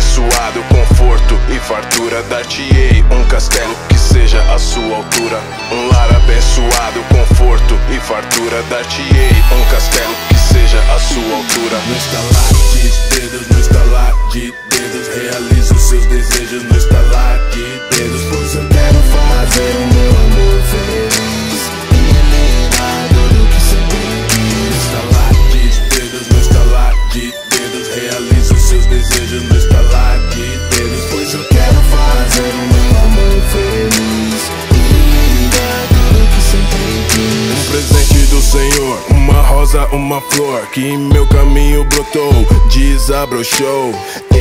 abençoado, conforto e fartura. Dar-te-ei um castelo que seja a sua altura. Um lar abençoado, conforto e fartura. Dar-te-ei um castelo que seja a sua altura. No estalar de dedos, no estalar de dedos, realizo seus desejos no estalar de dedos. Pois eu quero fazer o meu amor feliz e eliminar tudo que sempre quis. No estalar de dedos, no estalar de dedos, realizo seus desejos no estalar de dedos. Pois eu quero fazer o meu amor feliz e eliminar tudo que sempre quis. Um presente do Senhor, uma rosa, uma flor que em meu caminho brotou, desabrochou.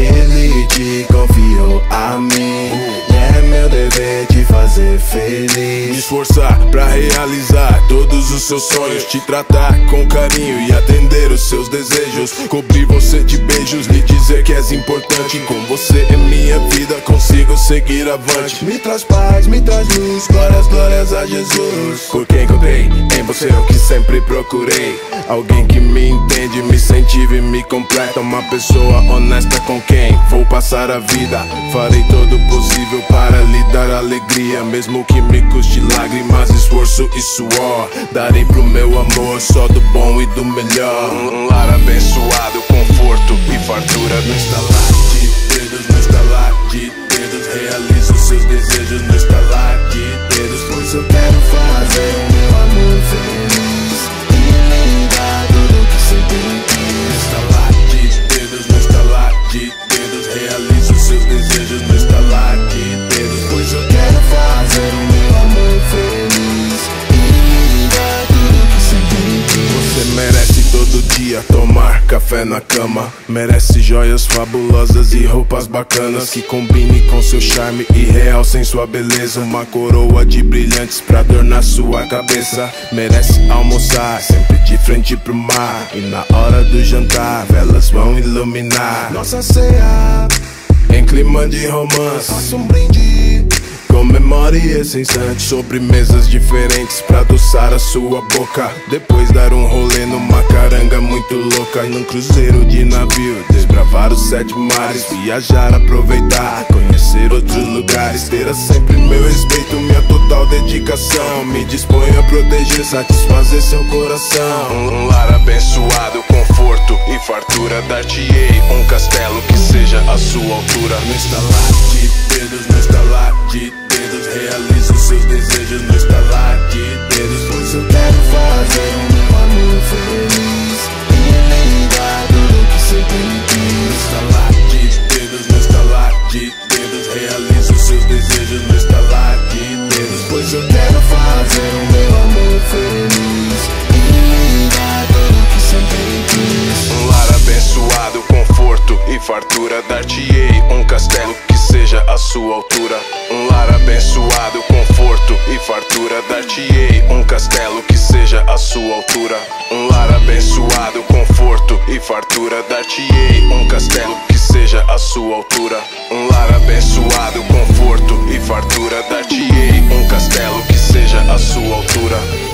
Ele te confiou a mim e é meu dever te fazer feliz. Me esforçar pra realizar todos os seus sonhos, te tratar com carinho e atender os seus desejos. Cobrir você de beijos, lhe dizer que és importante. Com você em minha vida consigo seguir avante. Me traz paz, me traz luz, glórias, glórias a Jesus. Porque encontrei em você o que sempre procurei. Alguém que me entende, me incentiva e me completa. Uma pessoa honesta com quem vou passar a vida. Farei todo o possível para lhe dar alegria, mesmo que me custe lágrimas, esforço e suor. Darei pro meu amor só do bom e do melhor. Um lar abençoado, conforto e fartura. No estalar de dedos, no estalar de dedos, realizo seus desejos no estalar de dedos. Pois eu quero fazer o meu amor feliz e eliminar tudo que sempre quis. No estalar de dedos, no estalar de dedos, realizo seus desejos no estalar de dedos. Pois eu quero fazer o meu amor feliz e eliminar tudo que sempre quis. Você merece todo dia tomar café na cama. Merece joias fabulosas e roupas bacanas que combine com seu charme e realcem sua beleza. Uma coroa de brilhantes pra adornar sua cabeça. Merece almoçar sempre de frente pro mar, e na hora do jantar velas vão iluminar Nossa ceia em clima de romance. faça um brinde, Comemore esse instante, sobremesas diferentes pra adoçar a sua boca. Depois dar um rolê numa caranga muito louca, e num cruzeiro de navio desbravar os 7 mares. Viajar, aproveitar, conhecer outros lugares. Terá sempre meu respeito, minha total dedicação. Me disponho a proteger, satisfazer seu coração. Um lar abençoado, conforto e fartura. Dar-te-ei um castelo que seja a sua altura. no estalar de dedos, no estalar de dedos, realizo seus desejos no estalar de dedos. Pois eu quero fazer o meu amor feliz e eliminar tudo que sempre quis. No estalar de dedos, no estalar de dedos, realizo seus desejos no estalar de dedos. Pois eu quero fazer o meu amor feliz e eliminar tudo que sempre quis. Um lar abençoado, conforto e fartura. Dar-te-ei um castelo que seja a sua altura. Um lar abençoado, conforto e fartura. Dar-te-ei um castelo que seja a sua altura. Um lar abençoado, conforto e fartura. Dar-te-ei um castelo que seja a sua altura. Um lar abençoado, conforto e fartura. Dar-te-ei um castelo que seja a sua altura.